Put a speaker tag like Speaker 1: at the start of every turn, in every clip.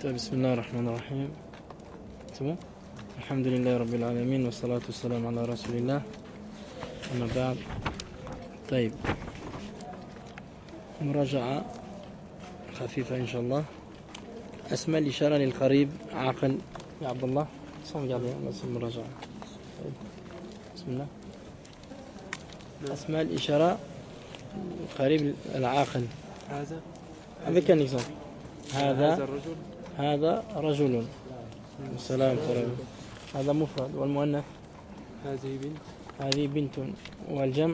Speaker 1: طيب بسم الله الرحمن الرحيم. تمام. الحمد لله رب العالمين والصلاة والسلام على رسول الله. أما بعد. طيب مراجعة خفيفة إن شاء الله. أسماء الإشارة للقريب عاقل يا عبد الله. المراجعة. طيب. بسم الله. أسماء الإشارة القريب العاقل.
Speaker 2: هذا
Speaker 1: avec un exemple. هذا رجل. السلام عليكم. هذا مفرد والمؤنث. هذه بنت والجمع.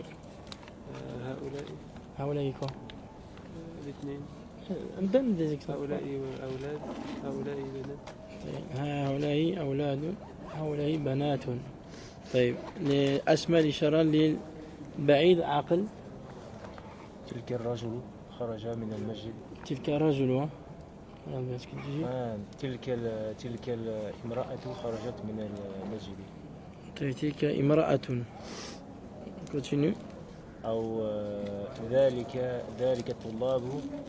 Speaker 1: هؤلاء كم؟
Speaker 2: الاثنين.
Speaker 1: هؤلاء
Speaker 2: أولاد. هؤلاء بنات.
Speaker 1: هؤلاء أولاد. هؤلاء بنات. طيب لأسماء الإشارة للبعيد عاقل.
Speaker 2: تلك الرجل خرج من المسجد.
Speaker 1: تلك رجل.
Speaker 2: تلك الامرأة خرجت من المسجد.
Speaker 1: طيب تلك امرأة. continue.
Speaker 2: أو ذلك الطلاب.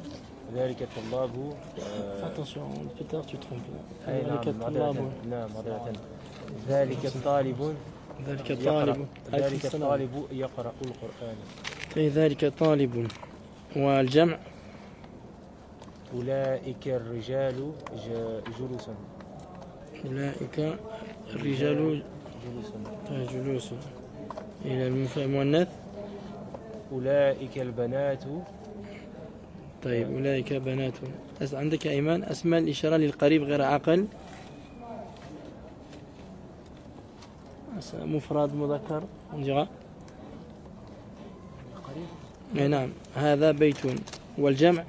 Speaker 1: attention peut-être tu trompes.
Speaker 2: ذلك الطلاب. نعم معذرة. ذلك الطالب يقرأ القرآن.
Speaker 1: ذلك طالب. والجمع
Speaker 2: أولئك الرجال جلوس.
Speaker 1: أولئك الرجال جلوس. إلى المؤنث
Speaker 2: أولئك البنات.
Speaker 1: طيب أولئك بنات. عندك أيمان أسماء الإشارة للقريب غير عاقل. مفرد مذكر نجرى. نعم هذا بيت. والجمع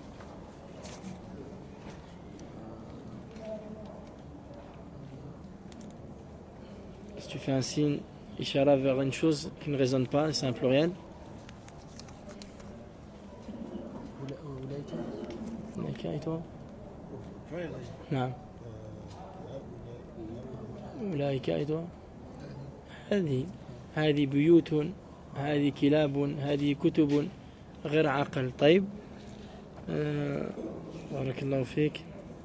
Speaker 1: si tu fais un signe ishara vers une chose qui ne résonne pas, c'est un pluriel. أولئك et toi? نعم أولئك et toi? هذه بيوت. هذه كلاب. هذه كتب. غير عاقل. طيب بارك الله فيك.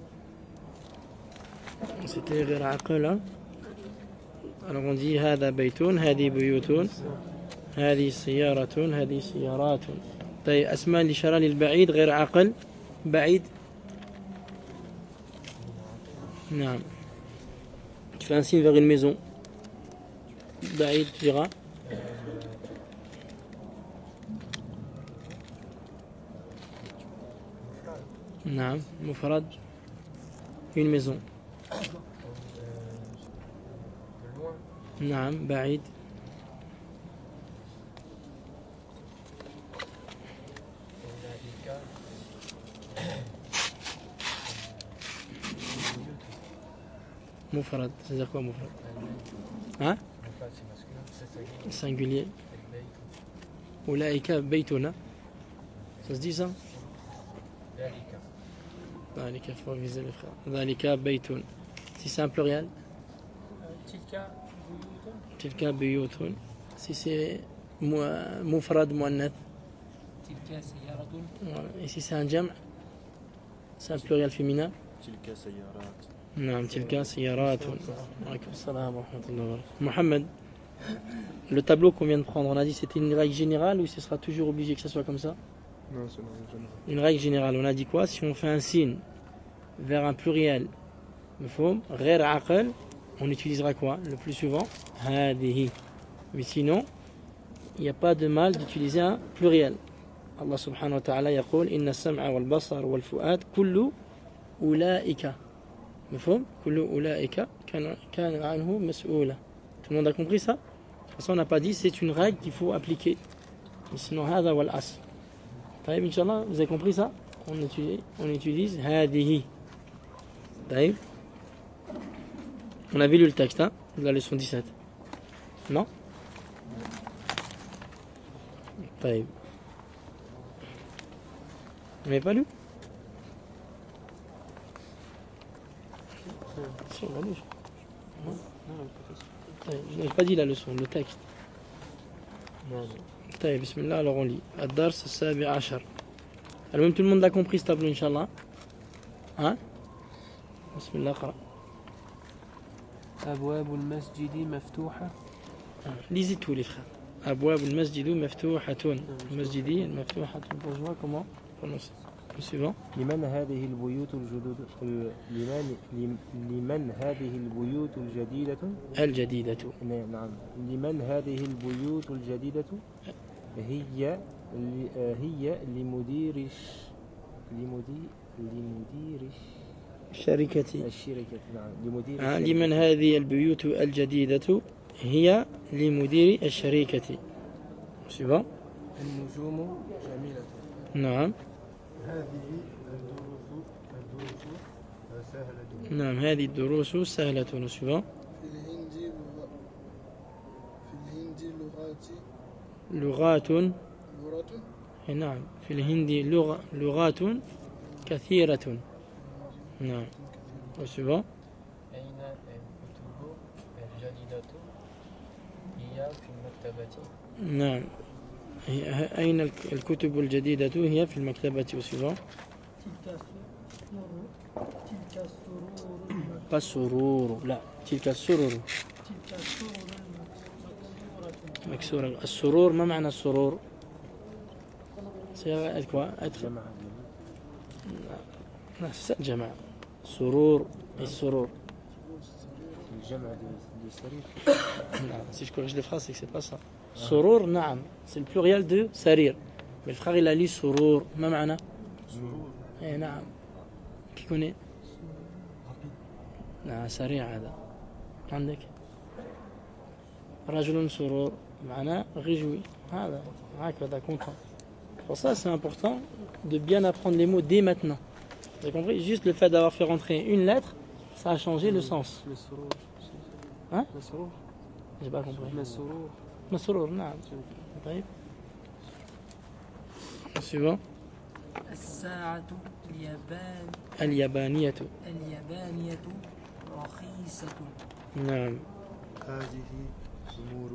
Speaker 1: c'était غير عاقل. alors on dit هذا بيت. هذه بيوت. هذه سيارة. هذه سيارات. طيب أسماء الإشارة للبعيد غير عاقل. بعيد. نعم tu fais un signe vers une maison. بعيد tu diras. نعم مفرد une maison. نعم بعيد. مفرد c'est-à-dire quoi مفرد؟ hein? singulier. أولئك بيتنا. ça se dit ça? ذلك faut viser les frères. ذلك بيت. si c'est un pluriel. تلك بيوت. si c'est مفرد مؤنث.
Speaker 3: تلك سيارة.
Speaker 1: et si c'est un جمع c'est un pluriel féminin.
Speaker 2: تلك سيارات.
Speaker 1: نعم تلك سيارات. وعليكم السلام ورحمة الله وبركاته. Mohamed, le tableau qu'on vient de prendre, on a dit c'était une règle générale ou ce sera toujours obligé que ça soit comme ça?
Speaker 2: Non, c'est une règle générale.
Speaker 1: Une règle générale, on a dit quoi? Si on fait un signe vers un pluriel غير عاقل, on utilisera quoi le plus souvent? هذه. Mais sinon il n'y a pas de mal d'utiliser un pluriel. Allah subhanahu wa ta'ala يقول إن السمع والبصر والفؤاد كل أولئك. مفهوم؟ كل أولئك كان عنه مسؤولا. Tout le monde a compris ça? De toute façon on n'a pas dit, c'est une règle qu'il faut appliquer. Mais sinon هذا هو الأصل. طيب Inch'Allah, vous avez compris ça? On utilise هذه. طيب. On avait lu le texte hein, de la leçon 17. Non? طيب. Vous n'avez pas lu? Je n'ai pas dit la leçon, le texte. طيب بسم الله. Alors on lit الدرس السابع عشر. المهم tout le monde l'a compris ce tableau Inch'Allah. Hein? Bismillah, qara.
Speaker 2: أبواب المسجد مفتوحة.
Speaker 1: Lisez tous les frères. أبواب المسجد مفتوحة. المسجد مفتوحة. Bourgeois, comment prononcer? Le suivant.
Speaker 2: لمن هذه البيوت الجدد لمن هذه البيوت الجديدة.
Speaker 1: الجديدة.
Speaker 2: نعم. لمن هذه البيوت الجديدة هي لمدير
Speaker 1: الشركة.
Speaker 2: نعم لمدير
Speaker 1: لمن هذه البيوت الجديدة هي لمدير الشركة. suivant.
Speaker 2: النجوم جميلة.
Speaker 1: نعم. نعم هذه الدروس سهلة. suivant. لغات. نعم في الهند لغات كثيرة. نعم. suivant.
Speaker 3: أين الكتب الجديدة هي في المكتبة.
Speaker 1: نعم أين الكتب الجديدة هي في المكتبة. suivant. تلك السرور. لا تلك السرور مكسورة. السرور ما معنى السرور؟ سيغير
Speaker 2: جمع.
Speaker 1: نفس الجمع. سرور السرور.
Speaker 2: الجمع للسرير.
Speaker 1: Si je corrige les phrases, c'est que c'est pas ça. Surur, naam. C'est le pluriel de sarir. Mais le frère, il a lu surur. Ma ma'ana? Eh, naam. Qui connaît? Non, sarir, هذا. عندك؟ رجل سرور. معناه réjoui. هذا. هكذا content. Pour ça, c'est important de bien apprendre les mots dès maintenant. Vous avez compris? Juste le fait d'avoir fait rentrer une lettre, ça a changé le sens. Hein? J'ai pas compris. مسرور نعم. طيب. suivant.
Speaker 3: الساعة
Speaker 1: اليابانية.
Speaker 3: رخيصة.
Speaker 1: نعم.
Speaker 4: هذه حمور.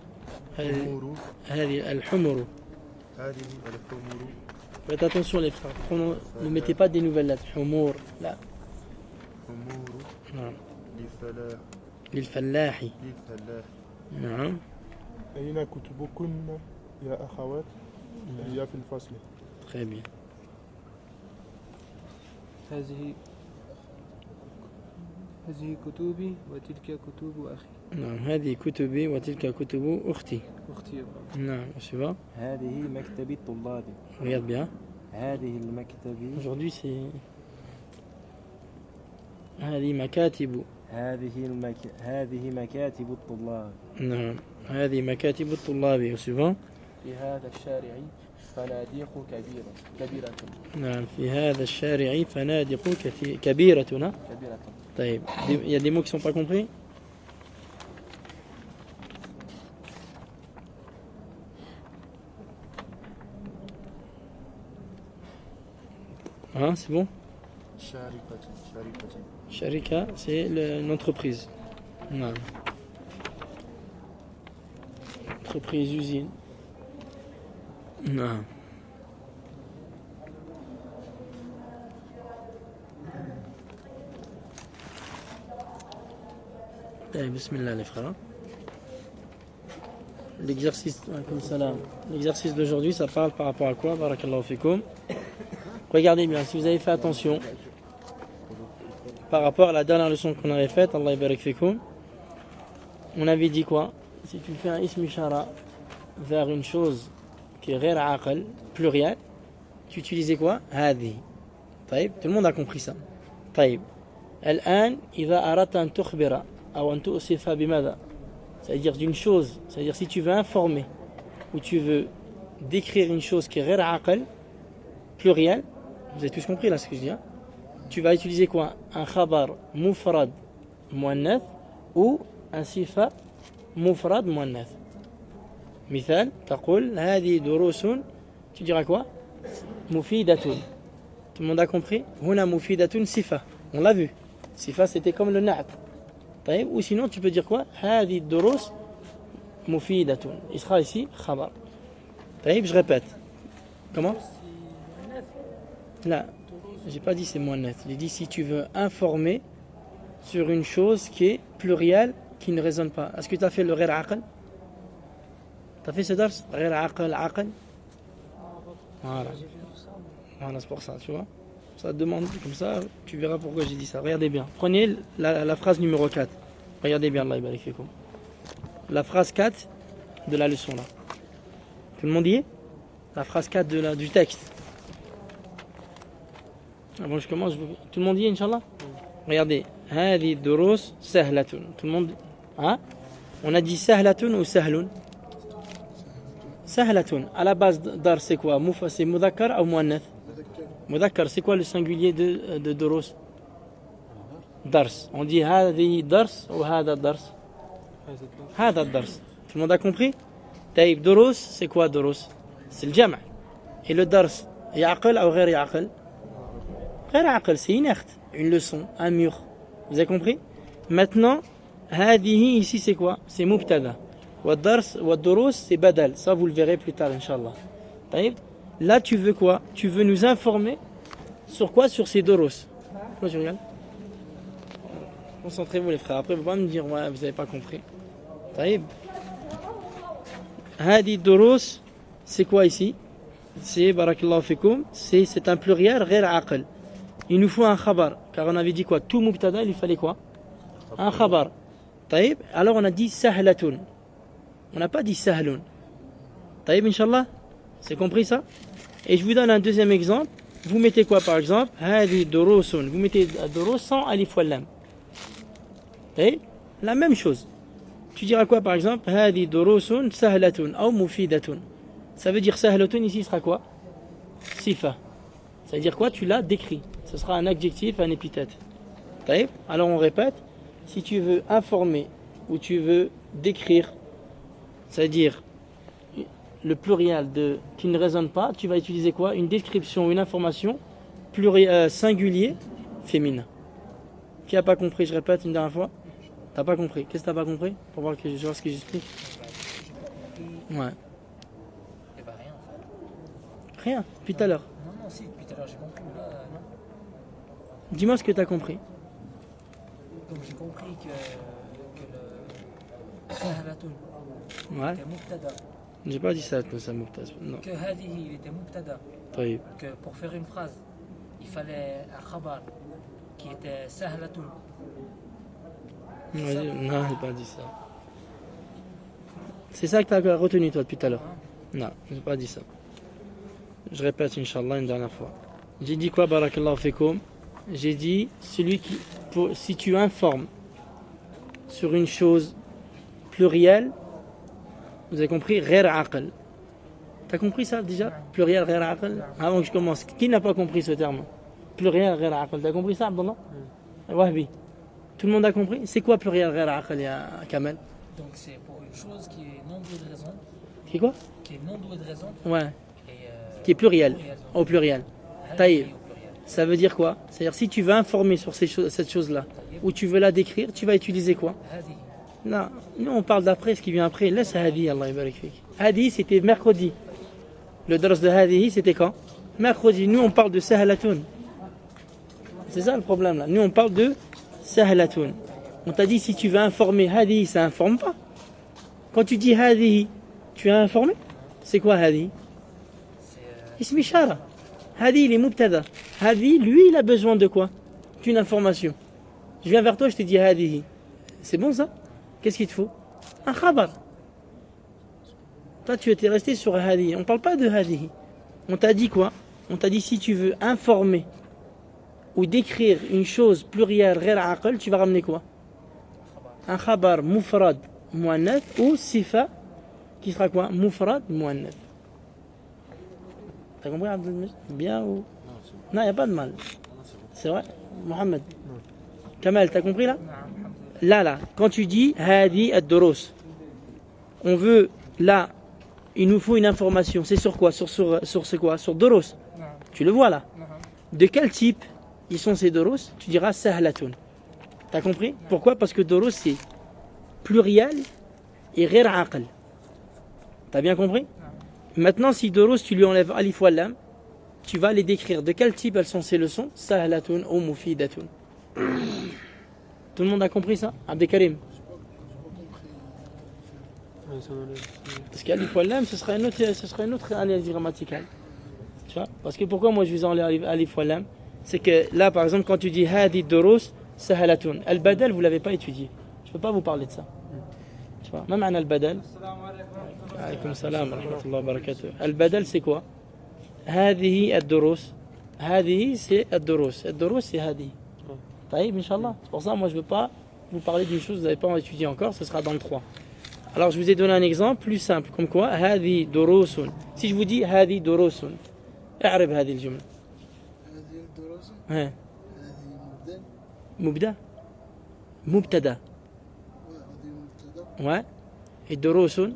Speaker 1: هذه الحمر.
Speaker 4: هذه الحمور.
Speaker 1: Faites attention les frères. Ne mettez pas des nouvelles lettres. حمور. لا.
Speaker 4: حمور.
Speaker 1: نعم.
Speaker 4: للفلاح.
Speaker 1: نعم.
Speaker 5: أين كتبكن يا أخوات؟ هي في الفصل.
Speaker 1: Très bien.
Speaker 2: هذه كتبي وتلك كتب أخي.
Speaker 1: نعم هذه كتبي وتلك كتب أختي.
Speaker 2: أختي.
Speaker 1: نعم. suivant.
Speaker 2: هذه مكتب الطلاب.
Speaker 1: Regarde bien.
Speaker 2: هذه المكتب.
Speaker 1: Aujourd'hui c'est هذه مكاتب.
Speaker 2: هذه مكاتب الطلاب.
Speaker 1: نعم هذه مكاتب الطلاب. suivant.
Speaker 2: في هذا الشارع فنادق كبيرة.
Speaker 1: نعم في هذا الشارع فنادق كبيرة. طيب. Il y a des mots qui sont pas compris? Hein, c'est bon? Sharika, c'est une entreprise. Non. Entreprise, usine. Non. Allez, bismillah les frères. L'exercice d'aujourd'hui, ça parle par rapport à quoi? Barakallahu fikoum. Regardez bien, si vous avez fait attention par rapport à la dernière leçon qu'on avait faite, Allah barak fikoum, on avait dit quoi? Si tu fais un ism ishara vers une chose qui est ghair aqal, pluriel, tu utilisais quoi? Hadi. طيب, tout le monde a compris ça. طيب. الآن إذا أردت أن تخبر أو أن تؤصف بماذا؟ C'est-à-dire d'une chose, c'est-à-dire si tu veux informer ou tu veux décrire une chose qui est ghair aqal, pluriel, vous avez tous compris là ce que je dis, hein? Tu vas utiliser quoi? Un khabar mufrad muannath ou un sifa mufrad muannath. مثال تقول هذه دروس, tu diras quoi? مفيدة. Tout le monde a compris? هنا مفيدة sifa. On l'a vu. Sifa c'était comme le na'at. طيب. Ou sinon tu peux dire quoi? هذه الدروس مفيدة. Il sera ici khabar. طيب, je répète. Comment? Là, j'ai pas dit c'est muannath. J'ai dit si tu veux informer sur une chose qui est plurielle, qui ne résonne pas. Est-ce que tu as fait le غير عقل? Tu as fait ce dars? غير عقل عقل. Voilà. Voilà, c'est pour ça, tu vois. Ça demande comme ça, tu verras pourquoi j'ai dit ça. Regardez bien. Prenez la phrase numéro 4. Regardez bien, Allah yabarak fikoum. La phrase 4 de la leçon là. Tout le monde y est? La phrase 4 du texte. Avant que je commence, tout le monde y est, Inch'Allah? Regardez. هذه الدروس سهلة. Tout le monde. Hein? On a dit سهلة ou سهل? سهلة. À la base, dar c'est quoi? C'est مذكر ou مؤنث? مذكر. C'est quoi le singulier de دروس? درس. On dit هذه درس ou هذا درس? هذا الدرس. Tout le monde a compris? طيب دروس c'est quoi دروس? C'est le جمع. Et le dars يعقل ou غير يعقل? غير عقل, c'est une leçon, un mur. Vous avez compris? Maintenant, هذه ici c'est quoi? C'est مبتدا. والدرس والدروس c'est badal. Ça vous le verrez plus tard, Inch'Allah. طيب. Là tu veux quoi? Tu veux nous informer sur quoi? Sur ces doros. Pourquoi tu regardes? Concentrez-vous les frères. Après vous ne pouvez pas me dire ouais, vous n'avez pas compris. طيب. هذه الدروس c'est quoi ici? C'est barakallahu fikoum, c'est un pluriel غير عقل. Il nous faut un khabar, car on avait dit quoi? Tout mubtada, il fallait quoi? Un khabar. طيب. Alors on a dit sahlatun. On n'a pas dit sahlun. طيب, Inch'Allah? C'est compris ça? Et je vous donne un deuxième exemple. Vous mettez quoi par exemple? هذه دروس. Vous mettez دروس sans alif wal lam. طيب. La même chose. Tu diras quoi par exemple? هذه دروس سهلة أو مفيدة. Ça veut dire sahlatun ici sera quoi? Sifa. Ça veut dire quoi? Tu l'as décrit. Ce sera un adjectif, un épithète. طيب. Alors on répète. Si tu veux informer ou tu veux décrire, c'est-à-dire le pluriel qui ne résonne pas, tu vas utiliser quoi? Une description, une information singulier féminin. Qui n'a pas compris? Je répète une dernière fois. T'as pas compris? Qu'est-ce que t'as pas compris? Pour voir je vois ce que j'explique. Ouais.
Speaker 3: Eh ben rien en fait.
Speaker 1: Rien, depuis tout à l'heure.
Speaker 3: Non, si, depuis tout à l'heure j'ai compris, mais là, non.
Speaker 1: Dis-moi ce que t'as compris.
Speaker 3: Donc j'ai compris que le Sahlatoun
Speaker 1: Ouais.
Speaker 3: était Mubtada.
Speaker 1: J'ai pas dit ça, mubtada. Non.
Speaker 3: Que Hadihi il était Mubtada.
Speaker 1: طيب.
Speaker 3: Que pour faire une phrase, il fallait un khabar qui était Sahlatoun.
Speaker 1: Non, j'ai pas dit ça. C'est ça que tu as retenu toi depuis tout à l'heure? Non, j'ai pas dit ça. Je répète, Inch'Allah, une dernière fois. J'ai dit quoi, barakallahu fikoum? J'ai dit, si tu informes sur une chose plurielle, vous avez compris, غير عقل. T'as compris ça déjà? Pluriel غير عقل? Avant que je commence, qui n'a pas compris ce terme? Pluriel غير عقل. T'as compris ça, Abdallah? Wahbi. Tout le monde a compris? C'est quoi pluriel غير عقل, ya Kamel?
Speaker 3: Donc c'est pour une chose qui est non douée de raison.
Speaker 1: Qui est quoi?
Speaker 3: Qui est non douée de raison.
Speaker 1: Ouais.
Speaker 3: Et
Speaker 1: Qui est pluriel. Au pluriel. Taïb.
Speaker 3: au pluriel.
Speaker 1: Ça veut dire quoi? C'est-à-dire si tu veux informer sur cette chose-là, ou tu veux la décrire, tu vas utiliser quoi?
Speaker 3: Hadihi.
Speaker 1: Non, nous on parle d'après, ce qui vient après. Laisse Hadi, Allah yabarak fik. Hadi c'était mercredi. Le dars de Hadi c'était quand? Mercredi. Nous on parle de Sahlatun. C'est ça le problème là. Nous on parle de Sahlatun. On t'a dit si tu veux informer Hadi, ça informe pas. Quand tu dis Hadi, tu as informé? C'est quoi Hadi? Ismi Ishara. Hadi il est mubtada. Hadi, lui il a besoin de quoi? D'une information. Je viens vers toi, je te dis Hadi. C'est bon ça? Qu'est-ce qu'il te faut? Un khabar. Toi tu étais resté sur Hadi. On ne parle pas de Hadi. On t'a dit quoi? On t'a dit si tu veux informer ou décrire une chose plurielle غير عقل, tu vas ramener quoi? Un khabar mufrad muannath ou sifa qui sera quoi? Mufrad muannath. T'as compris Abdel? Bien ou? Non, il n'y a pas de mal. C'est vrai? Mohamed? Kamal, t'as compris là? Là, quand tu dis Hadi ad-Durus, on veut, là, il nous faut une information. C'est sur quoi? Sur ce quoi? Sur Durus. Tu le vois là. De quel type ils sont ces Durus? Tu diras Sahlatun. T'as compris? Pourquoi? Parce que Durus c'est pluriel et غير عقل. T'as bien compris? Maintenant, si Durus tu lui enlèves alif wal lam, tu vas les décrire. De quel type elles sont ces leçons? Sahlatun ou mufidatun. Tout le monde a compris ça? Abdelkarim? Parce qu'Alif Wallam, ce sera une autre analyse grammaticale. Tu vois? Parce que pourquoi moi je vous enlève Alif Wallam? C'est que là, par exemple, quand tu dis Hadi Durus Sahalatun, Al-Badal, vous ne l'avez pas étudié. Je ne peux pas vous parler de ça. Tu vois? Même un Al-Badal. Alaykoum salam wa rahmatullahi wa barakatuh. Al-Badal, c'est quoi? Hadihi Ad-Durus. Hadihi, c'est Ad-Durus. Ad-Durus, c'est Hadi. Taïb, Inch'Allah. C'est pour ça, moi, je ne veux pas vous parler d'une chose que vous n'avez pas étudié encore. Ce sera dans le 3. Alors, je vous ai donné un exemple plus simple. Comme quoi? Hadi Durusun. Si je vous dis Hadi Durusun, اعرب هذه الجملة.
Speaker 6: هذه الدراسة
Speaker 1: ها.
Speaker 6: هذه
Speaker 1: مبدأ مبتدا
Speaker 6: وهذه مبتدأ
Speaker 1: ouais et دروس
Speaker 6: دروس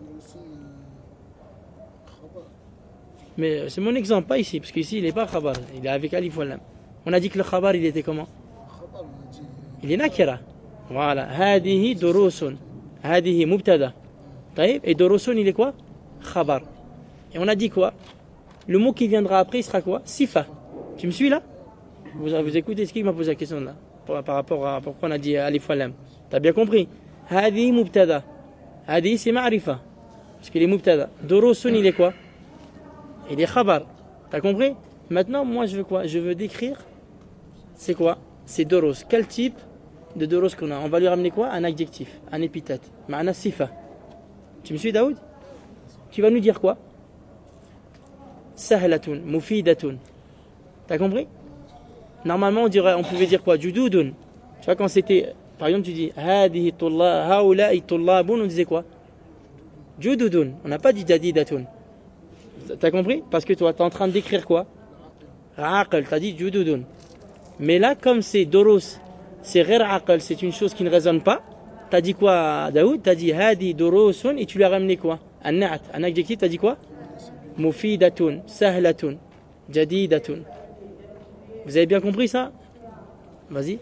Speaker 6: خبر.
Speaker 1: mais c'est mon exemple pas ici parce qu'ici il est pas khabar, il est avec alif wallam. On a dit que le khabar il était comment?
Speaker 6: خبر ونجي
Speaker 1: Il est nakira. Voilà, هذه دروس هذه مبتدا. طيب et دروس il est quoi? Khabar. Et on a dit quoi? Le mot qui viendra après il sera quoi? Sifa. Tu me suis là? Vous écoutez ce qui m'a posé la question là par rapport à pourquoi on a dit alif wallam. T'as bien compris? هذه مبتدا. هذه c'est ma'rifa parce qu'il est mubtada. Durusun il est quoi? Il est khabar. T'as compris? Maintenant moi je veux quoi? Je veux décrire c'est quoi? C'est durus. Quel type de durus qu'on a? On va lui ramener quoi? Un adjectif, un épithète. Ma'ana sifa. Tu me suis Daoud? Tu vas nous dire quoi? Sahlatun, mufidatun. T'as compris? Normalement, on pouvait dire quoi? Jududun. Tu vois, quand c'était, par exemple, tu dis hadihi tullab, haula'i tullabun, on disait quoi? Jududun. On n'a pas dit jadidatun. T'as compris? Parce que toi, t'es en train de décrire quoi? Aql, t'as dit jududun. Mais là, comme c'est durus, c'est ghair aql, c'est une chose qui ne résonne pas. T'as dit quoi, Daoud? T'as dit hadi durusun et tu lui as ramené quoi? Un na'at, un adjectif, t'as dit quoi? Mufidatun, sahlatun, jadidatun. Vous avez bien compris ça? Vas-y.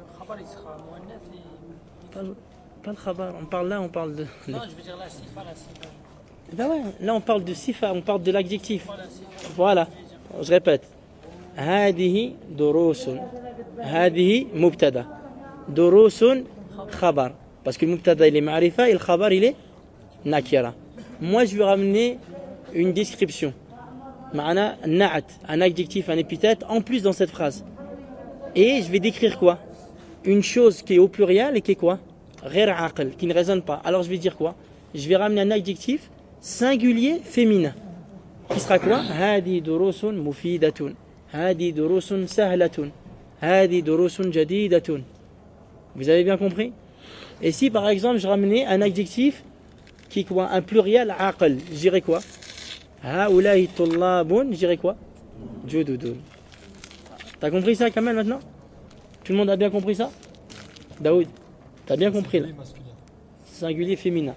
Speaker 1: Pas le khabar, on parle là, on parle de...
Speaker 3: Non, je veux dire la sifa, la sifa.
Speaker 1: Ben ouais, là on parle de sifa, on parle de l'adjectif. Voilà, je répète. هذه دروس هذه مبتدا دروس خبر parce que le mubtada il est ma'rifa et le khabar il est nakira. Moi je vais ramener une description. Ma'ana na'at, un adjectif, un épithète en plus dans cette phrase. Et je vais décrire quoi? Une chose qui est au pluriel et qui est quoi? Ghair aql, qui ne résonne pas. Alors je vais dire quoi? Je vais ramener un adjectif singulier féminin. Qui sera quoi? Hadi durusun mufidatun. Hadi durusun sahlatun. Hadi durusun jadidatun. Vous avez bien compris? Et si par exemple je ramenais un adjectif qui est quoi? Un pluriel aql, je dirais quoi? Haoulahi tullabun, je dirais quoi? Jududun. T'as compris ça Kamal maintenant? Tout le monde a bien compris ça? Daoud, t'as bien compris là? Singulier féminin.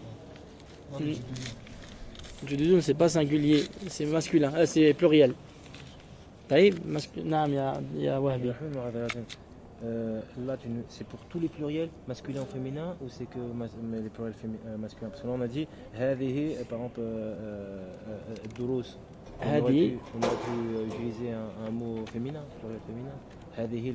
Speaker 1: Jududun c'est pas singulier, c'est masculin, c'est pluriel. طيب نعم يا وهبي.
Speaker 2: Là, c'est pour tous les pluriels, masculins ou féminins, ou c'est que les pluriels masculins? Parce que là, on a dit, هذه, par exemple, durus. On aurait pu utiliser un mot féminin, pluriel féminin. هذه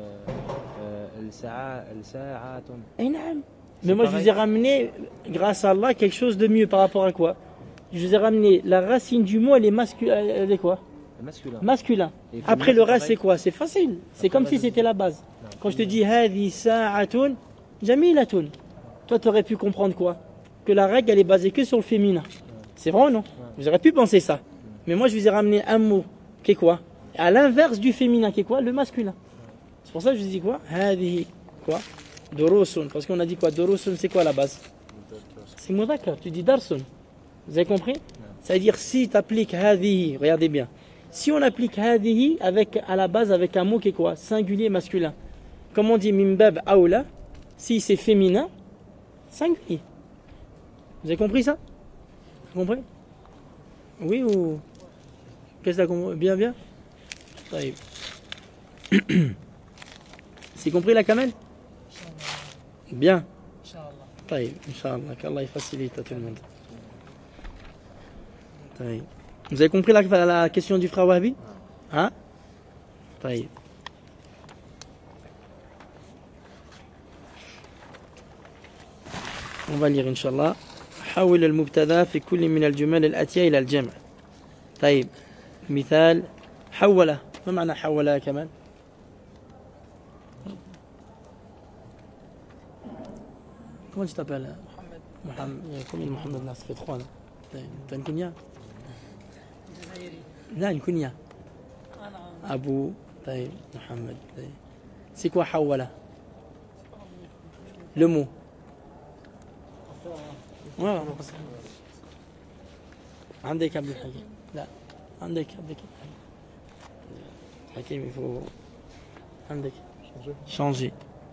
Speaker 2: الساعات.
Speaker 1: Eh نعم. Mais moi je vous ai ramené, grâce à Allah, quelque chose de mieux par rapport à quoi? Je vous ai ramené la racine du mot, elle est masculine. Elle est quoi?
Speaker 2: Masculin.
Speaker 1: Masculin.
Speaker 2: Et
Speaker 1: Après le reste
Speaker 2: pareil.
Speaker 1: c'est quoi? C'est facile. C'est comme si c'était la base. Quand je te dis hadi sa'atun jamilatun, toi tu aurais pu comprendre quoi? Que la règle elle est basée que sur le féminin. C'est vrai ou non? Vous auriez pu penser ça. Mais moi je vous ai ramené un mot qui est quoi? À l'inverse du féminin qui est quoi? Le masculin. C'est pour ça que je vous dis quoi? Hadi quoi? Durusun. Parce qu'on a dit quoi? Durusun c'est quoi la base? C'est mudhakkar. Tu dis darsun. Vous avez compris? Ça veut dire si tu appliques hadihi, regardez bien. Si on applique hadihi à la base avec un mot qui est quoi? Singulier masculin. Comme on dit mimbab aoula, si c'est féminin, singulier. Vous avez compris ça? Vous avez compris? Oui ou... Qu'est-ce que t'as compris? Bien, bien? Taïb. C'est compris la Kamel? Bien.
Speaker 3: Inch'Allah.
Speaker 1: Taïb, Inch'Allah, qu'Allah facilite à tout le monde. Taïb. Vous avez compris la question du frère Wahbi? Hein? Taïb. On va lire إن شاء الله. حول المبتدا في كل من الجمل الآتية إلى الجمع. طيب مثال حول، ما معنى حول كمان؟ Comment tu t'appelles? Mohamed. Combien de Mohamed là? Ça fait 3 là. T'as une kunya? Là, une kunya. Abu, طيب Mohamed. C'est quoi حول? Le mot. Ouais. عندك عبد الحكيم. لا عندك حكيم il faut عندك changer.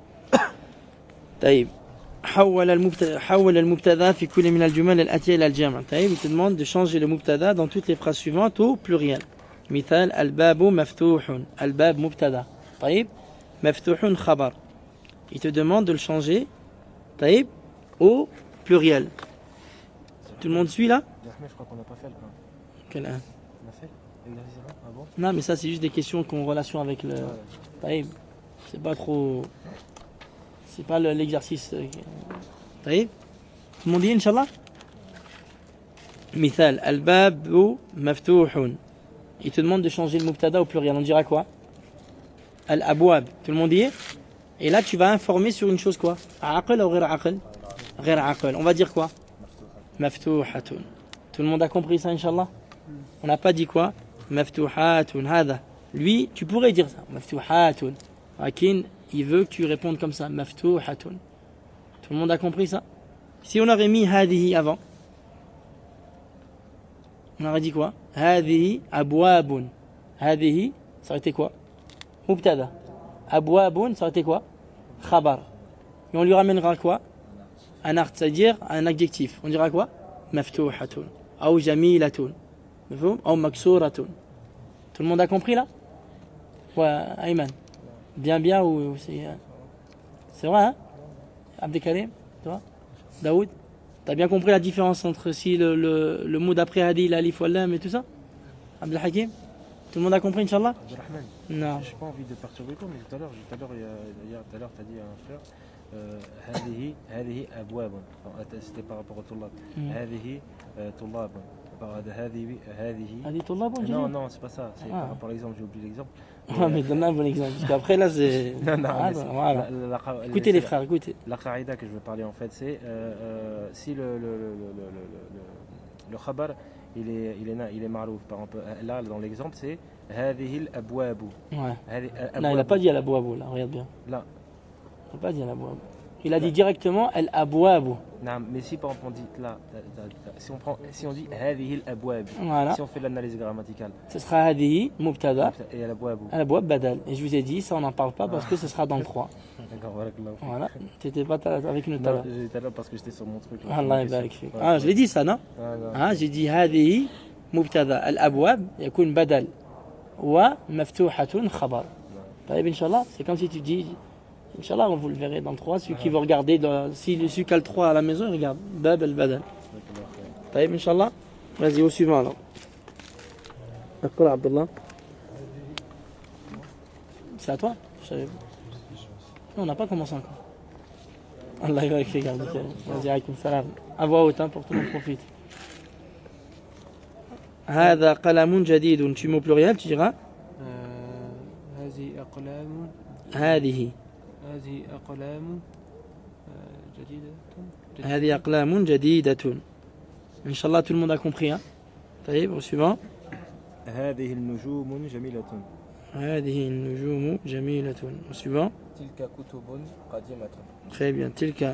Speaker 1: طيب حول المبتدا في كل من الجمل الآتية إلى الجمع. طيب il te demande de changer le mubtada dans toutes les phrases suivantes au pluriel. مثال الباب مفتوح. الباب مبتدا. طيب مفتوح خبر. Il te demande de le changer طيب au pluriel. Tout le monde suit là?
Speaker 2: Je crois qu'on n'a pas fait le 1.
Speaker 1: Quel 1?
Speaker 2: On a fait l'exercice 1? Ah bon?
Speaker 1: Non, mais ça, c'est juste des questions qui ont relation avec le. Taïb. C'est pas trop. C'est pas l'exercice. Taïb. Tout le monde dit, Inch'Allah? Mithal, al-babu maftuhun. Il te demande de changer le mubtada au pluriel. On dira quoi? Al-abwab. Tout le monde dit? Et là, tu vas informer sur une chose quoi? Aql ou ghir aql? Ghir aql. On va dire quoi? Maftuhatun. Tout le monde a compris ça, Inch'Allah? On n'a pas dit quoi? Maftuhatun, hada. Lui, tu pourrais dire ça. Maftuhatun. Akin, il veut que tu répondes comme ça. Maftuhatun. Tout le monde a compris ça? Si on aurait mis hadihi avant, on aurait dit quoi? Hadihi abwabun. Hadihi, ça aurait été quoi? Mubtada. Abwabun, ça aurait été quoi? Khabar. Et on lui ramènera quoi? Un art, c'est-à-dire un adjectif. On dira quoi? Maftuhatun. Ou jamilatun. Ou maksuratun. Tout le monde a compris là? Ouais, Ayman. Bien ou c'est vrai, hein? Abdelkarim, toi? Daoud? T'as bien compris la différence entre si le mot d'après a dit l'alif ou l'lam et tout ça? Abdelhakim? Tout le monde a compris, Inch'Allah?
Speaker 2: Abdelrahman.
Speaker 1: Non.
Speaker 2: Je n'ai pas envie de perturber toi, mais tout à l'heure, tu as dit à un frère هذه أبواب. C'était par rapport au طلاب. هذه طلاب.
Speaker 1: هذه طلاب ou
Speaker 2: Non, c'est pas ça. C'est par rapport à l'exemple, j'ai oublié l'exemple.
Speaker 1: Ouais, mais donne un bon exemple. Parce qu'après là, c'est. Voilà. Écoutez les frères, écoutez.
Speaker 2: La qaïda que je veux parler en fait, c'est si le khabar il est marouf. Par exemple, là dans l'exemple, c'est هذه الأبواب.
Speaker 1: Ouais. Non, il n'a pas dit à l'abouabou là, regarde bien.
Speaker 2: Là.
Speaker 1: Il n'a pas dit à l'abouabou. Il a dit directement al-abouabou.
Speaker 2: Non, mais si par exemple on dit là, si on dit هذه الأبواب,
Speaker 1: voilà.
Speaker 2: si on fait l'analyse grammaticale,
Speaker 1: ce sera هذه مبتدا
Speaker 2: et الأبواب.
Speaker 1: Al-abouab badal. Et je vous ai dit, ça on n'en parle pas parce que ce sera dans le 3.
Speaker 2: D'accord,
Speaker 1: Voilà. Tu n'étais pas avec nous tout à l'heure.
Speaker 2: J'étais là parce que j'étais sur mon truc.
Speaker 1: Allah yabarak fik. Ah, je l'ai dit ça, non? Ah, j'ai dit هذه مبتدا الأبواب يكون بدل ومفتوحة خبر. طيب Inch'Allah, c'est comme si tu dis Inch'Allah, vous le verrez dans le 3. Celui qui veut regarder, celui qui a le 3 à la maison, il regarde. Bab al-badal. طيب Inch'Allah. Vas-y, au suivant alors. D'accord, Abdullah. C'est à toi? Je savais pas. Non, on n'a pas commencé encore. Allah yabarak fik. Vas-y, alaykoum salam. À voix haute, pour que tout le monde profite. هذا قلم جديد. Tu mets au pluriel, tu diras
Speaker 7: هذه أقلام
Speaker 1: هذه
Speaker 7: جديدة.
Speaker 1: هذه أقلام جديدة. Inch'Allah, tout le monde a compris. Hein? طيب, au suivant.
Speaker 2: هذه النجوم جميلة.
Speaker 1: هذه النجوم جميلة. Au suivant.
Speaker 2: تلك كتب قديمة.
Speaker 1: Très bien. تلك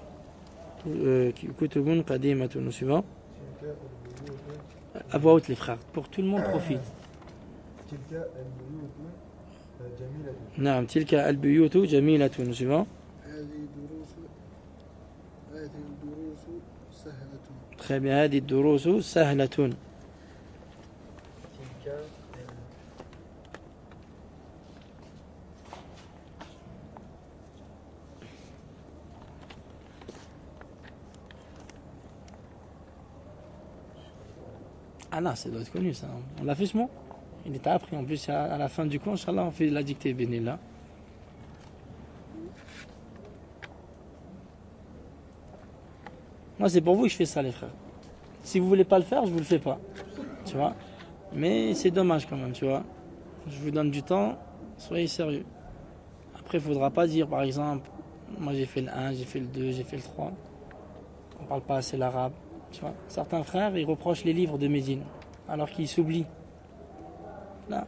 Speaker 1: كتب قديمة. Au suivant. À voix haute les frères, pour tout le monde profite. نعم تلك البيوت جميلة. Au suivant.
Speaker 6: هذه الدروس سهلة.
Speaker 1: Très bien. هذه الدروس سهلة. Ah non, ça doit être connu ça. On l'a fait ce mot? Il est appris. En plus, à la fin du cours, Inch'Allah, on fait la dictée bénéla. Moi, c'est pour vous que je fais ça, les frères. Si vous voulez pas le faire, je vous le fais pas. Tu vois. Mais c'est dommage quand même, tu vois. Je vous donne du temps, soyez sérieux. Après, il faudra pas dire, par exemple, moi j'ai fait le 1, j'ai fait le 2, j'ai fait le 3. On parle pas assez l'arabe. Tu vois. Certains frères, ils reprochent les livres de Médine, alors qu'ils s'oublient. Là.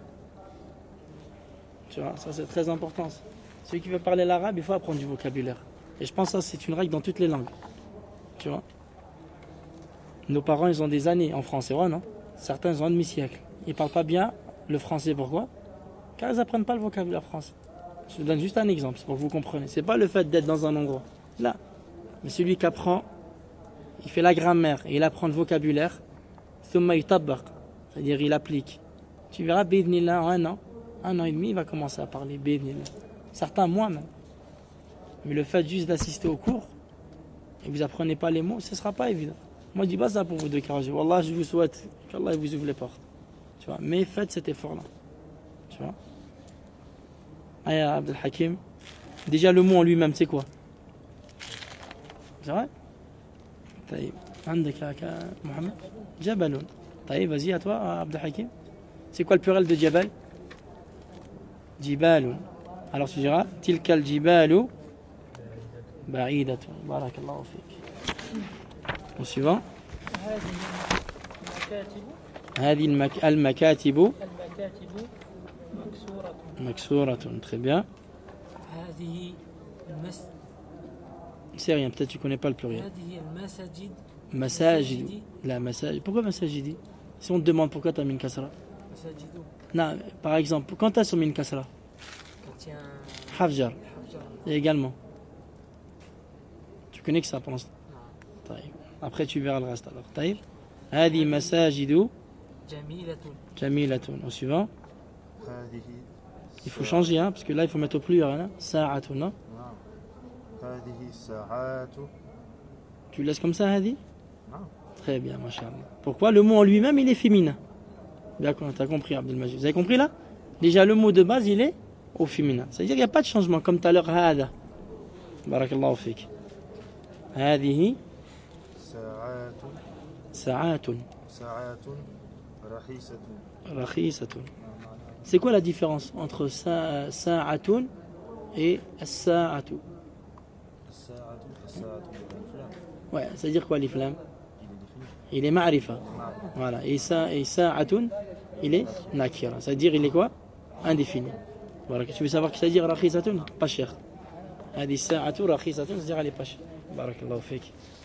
Speaker 1: Tu vois, ça c'est très important. Celui qui veut parler l'arabe, il faut apprendre du vocabulaire. Et je pense que ça, c'est une règle dans toutes les langues. Tu vois. Nos parents, ils ont des années en France, c'est vrai, non? Certains, ils ont un demi-siècle. Ils parlent pas bien le français, pourquoi? Car ils apprennent pas le vocabulaire français. Je vous donne juste un exemple, c'est pour que vous compreniez. C'est pas le fait d'être dans un endroit. Là. Mais celui qui apprend, il fait la grammaire et il apprend le vocabulaire. Thumma yutabbaq. C'est-à-dire, il applique. Tu verras, bidnillah, en un an et demi, il va commencer à parler, bidnillah. Certains mois même. Mais le fait juste d'assister au cours, et vous apprenez pas les mots, ce sera pas évident. Moi, je dis pas ça pour vous deux, car Wallah, je vous souhaite qu'Allah vous ouvre les portes. Tu vois, mais faites cet effort-là. Tu vois. Aya Abdel Hakim. Déjà, le mot en lui-même, c'est quoi? C'est vrai? طيب عندك يا محمد جبل. طيب vas-y à toi Abdel Hakim. C'est quoi le pluriel de Jabal? Jibal. Alors tu diras تلك الجبال بعيدة. بارك الله فيك. Au suivant. هذه المكاتب مكسورة. Très bien.
Speaker 3: هذه
Speaker 1: C'est rien, peut-être tu connais pas le pluriel.
Speaker 3: هذه المساجد
Speaker 1: Masajid. La masajid. Pourquoi masajidi? Si on te demande pourquoi tu as mis une kasra.
Speaker 3: مساجد
Speaker 1: Non, par exemple, quand tu as mis une kasra.
Speaker 3: quand il y a un
Speaker 1: Hafjar.
Speaker 3: حجر.
Speaker 1: Et également. Tu connais que ça pour l'instant.
Speaker 3: Non.
Speaker 1: طيب. Après tu verras le reste alors. طيب. هذه مساجد
Speaker 3: جميلة
Speaker 1: جميلة. Au suivant.
Speaker 4: هذه
Speaker 1: Il faut changer, hein, parce que là il faut mettre au pluriel. Hein. ساعة, non?
Speaker 4: نعم هذه الساعات
Speaker 1: Tu laisses comme ça, هذه?
Speaker 4: نعم
Speaker 1: Très bien, machallah. Pourquoi? Le mot en lui-même il est féminin. D'accord, t'as compris, Abdelmajid. Vous avez compris là? Déjà le mot de base il est au féminin. C'est-à-dire qu'il n'y a pas de changement, comme tout à l'heure, هذا. Barakallahu fik. هذه
Speaker 4: ساعات
Speaker 1: ساعات
Speaker 4: ساعات رخيصة
Speaker 1: رخيصة. C'est quoi la différence entre ساعة et الساعة?
Speaker 2: الساعة بالفلام
Speaker 1: Ouais, c'est-à-dire quoi l'iflam?
Speaker 2: il est défini.
Speaker 1: Il est ma'rifa. Voilà. Et ساعة, il est nakira. C'est-à-dire il est quoi? Indéfini. Voilà. Tu veux savoir que c'est-à-dire رخيصة? Pas cher. هذه الساعة رخيصة, c'est-à-dire elle est pas chère. بارك الله فيك.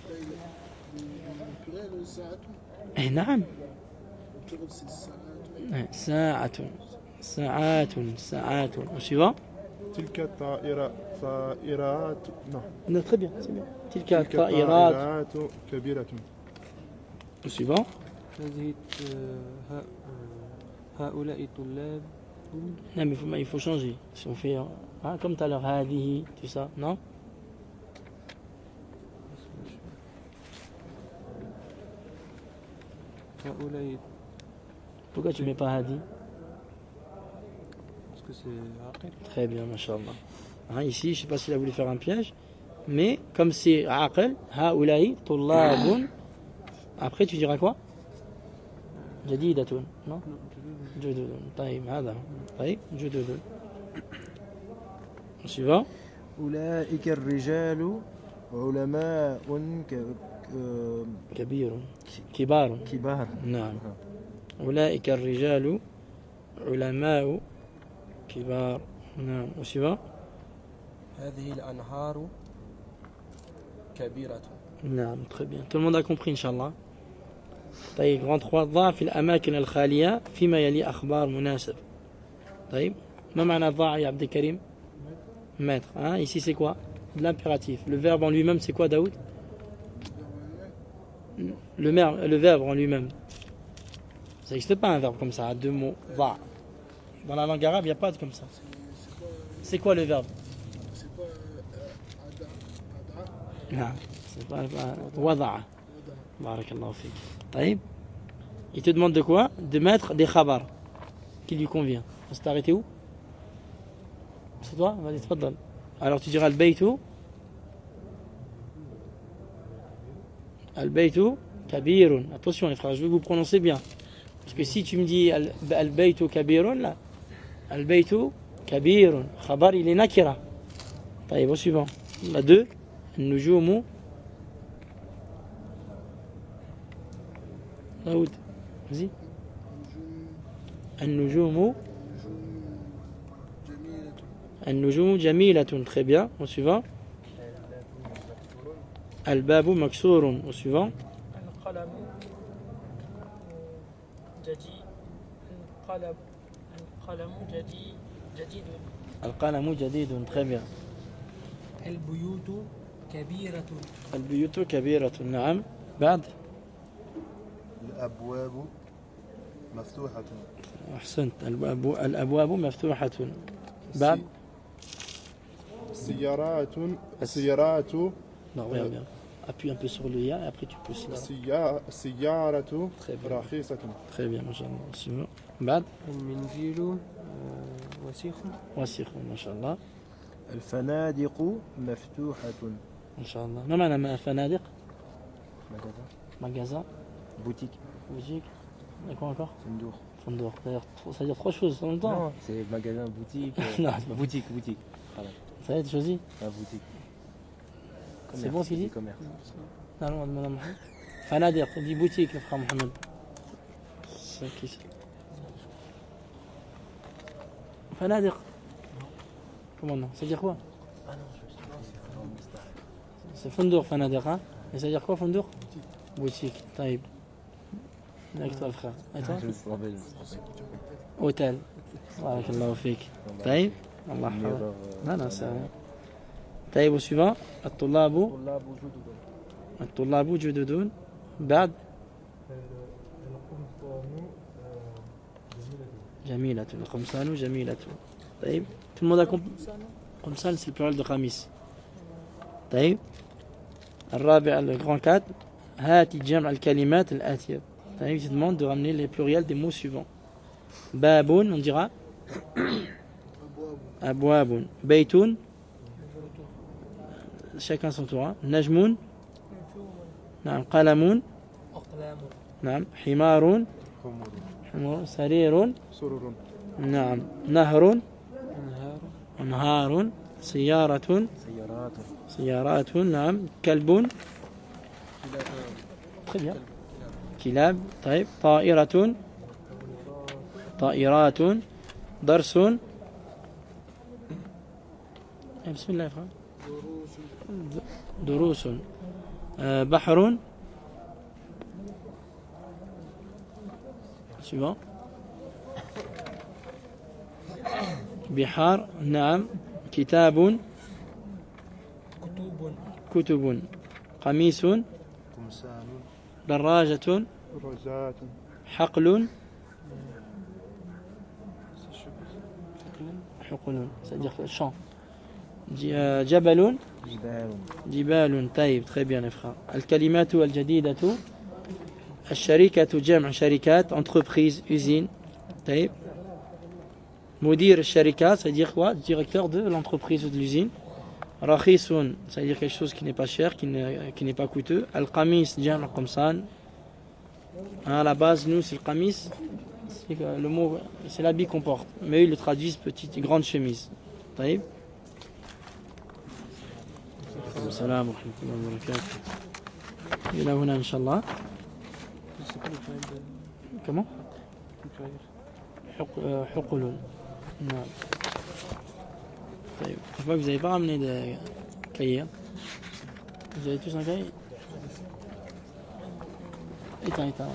Speaker 6: البلاد الساعة
Speaker 1: نعم.
Speaker 6: تغسل الساعات
Speaker 1: ساعة ساعات ساعات. Au suivant.
Speaker 5: تلك الطائرة طائرات
Speaker 1: Non, très bien, c'est bien. تلك
Speaker 5: تلك
Speaker 1: الطائرات.
Speaker 5: طائرات كبيرة.
Speaker 1: Au suivant.
Speaker 7: هذه هؤلاء طلاب
Speaker 1: Non, mais il faut changer. Si on fait hein, comme tout à l'heure, هذه, tout ça, non?
Speaker 7: هؤلاء
Speaker 1: Pourquoi tu mets pas هذه?
Speaker 7: parce que c'est عاقل.
Speaker 1: Très bien, machallah. Hein, ici, je sais pas s'il a voulu faire un piège, mais comme c'est عاقل, هؤلاء طلاب. Après, tu diras quoi? جديدة, non? جدد. طيب هذا. طيب جدد. Suivant.
Speaker 2: أولئك الرجال علماء
Speaker 1: كبير كبار.
Speaker 2: كبار.
Speaker 1: نعم. أولئك الرجال علماء كبار. نعم. وسوى.
Speaker 2: هذه الأنهار كبيرة.
Speaker 1: نعم. Très bien. Tout le monde a compris, Inch'Allah. طيب. Grand 3. ضع في الأماكن الخالية فيما يلي أخبار مناسب. طيب. ما معنى ضع يا عبد الكريم? Mettre. Hein? Ici, c'est quoi? De l'impératif. Le verbe en lui-même, c'est quoi, Daoud? Le verbe en lui-même. Ça n'existe pas un verbe comme ça, à deux mots. Va. Dans la langue arabe, il n'y a pas de comme ça. C'est quoi le verbe?
Speaker 6: c'est pas ada
Speaker 1: Non, c'est pas wada'a. Barakallahu fik. Taïb. Il te demande de quoi? De mettre des khabar qui lui convient. On s'est arrêté où? C'est toi? Vas-y, tfaddal. Alors tu diras le baytu. Al-baytu kabirun. Attention les frères, je veux que vous prononcez bien. Parce que si tu me dis al-baytu kabirun, là, al-baytu kabirun, khabar il est nakira. طيب, au suivant. La 2, النجوم. Daoud, vas-y. النجوم النجوم جميلة. Très bien. Au suivant. الباب مكسور. Au suivant.
Speaker 3: القلم جديد.
Speaker 1: القلم جديد. Très bien.
Speaker 3: البيوت كبيرة.
Speaker 1: البيوت كبيرة. نعم. بعد.
Speaker 4: الأبواب مفتوحة.
Speaker 1: أحسنت. الأبواب مفتوحة. بعد.
Speaker 5: السيارات
Speaker 1: Non, regarde bien. Appuie un peu sur le ya et après tu pousses là.
Speaker 5: السيارة
Speaker 1: Très bien.
Speaker 5: رخيصة.
Speaker 1: Très bien, machallah. Suivant. بعد.
Speaker 7: المنزل وسيخ.
Speaker 1: وسيخ. ما شاء الله.
Speaker 2: الفنادق مفتوحة.
Speaker 1: ما شاء الله. ما معنى فنادق؟
Speaker 2: magasin,
Speaker 1: Magasin.
Speaker 2: boutique,
Speaker 1: Boutique. Et quoi encore?
Speaker 2: فندق.
Speaker 1: Fondour. Ça veut dire trois choses en même temps.
Speaker 2: Non, c'est magasin, boutique.
Speaker 1: Non, c'est pas
Speaker 2: boutique. Voilà,
Speaker 1: Ça y est, tu choisis?
Speaker 2: la boutique.
Speaker 1: C'est bon ce qu'il dit?
Speaker 2: Commerce.
Speaker 1: Non, non, madame Mohamed. Fanadir, on dit boutique, le frère Mohamed. C'est qui ça? Fanadir. Comment non? Ça veut dire quoi? C'est Fondour, Fanadir, hein? Et ça veut dire quoi, Fondour? Boutique. Taïb. Avec toi, frère. Et toi?
Speaker 2: Je me rappelle.
Speaker 1: Hôtel. Barakallahu fik. Taïb. Allah hafiz. Non, non, c'est rien. طيب, au suivant. الطلاب جدد. بعد. جميلة. القمصان جميلة. طيب. Tout le monde a compris. قمصان c'est le pluriel de qamis. طيب. الرابع, le grand 4. هات جمع الكلمات الآتية. طيب, je demande de ramener les pluriels des mots suivants. باب, on dira. أبواب. بيت. chacun son tour. نجم. نعم. قلم. نعم. حمار. سرير.
Speaker 5: سرر.
Speaker 1: نعم. نهر.
Speaker 7: أنهار.
Speaker 1: أنهار. سيارة. سيارات. نعم. كلب. très bien. كلاب. طيب. طائرة. طائرات. درس. بسم الله الرحمن. دروس. بحر. suivant. بحار. نعم. كتاب. كتب. قميص.
Speaker 4: قمصان.
Speaker 1: دراجة.
Speaker 5: رجاء.
Speaker 1: حقل. حقل. c'est-à-dire champ. جبل. جبال. طيب, très bien les frères. الكلمات الجديدة. الشركة جمع شركات, entreprise, usine. طيب. مدير الشركة, c'est-à-dire quoi? Directeur de l'entreprise ou de l'usine. رخيص, c'est-à-dire quelque chose qui n'est pas cher, qui n'est pas coûteux. القميص جمع قمصان. À la base, nous, c'est le qamis. C'est le mot, c'est l'habit qu'on porte. Mais ils le traduisent petite, grande chemise. طيب. السلام ورحمة الله وبركاته. إلى هنا إن شاء الله. Comment? حقل. نعم. طيب. Je vois que vous n'avez pas ramené de cahier. Vous avez tous un cahier? Éteins.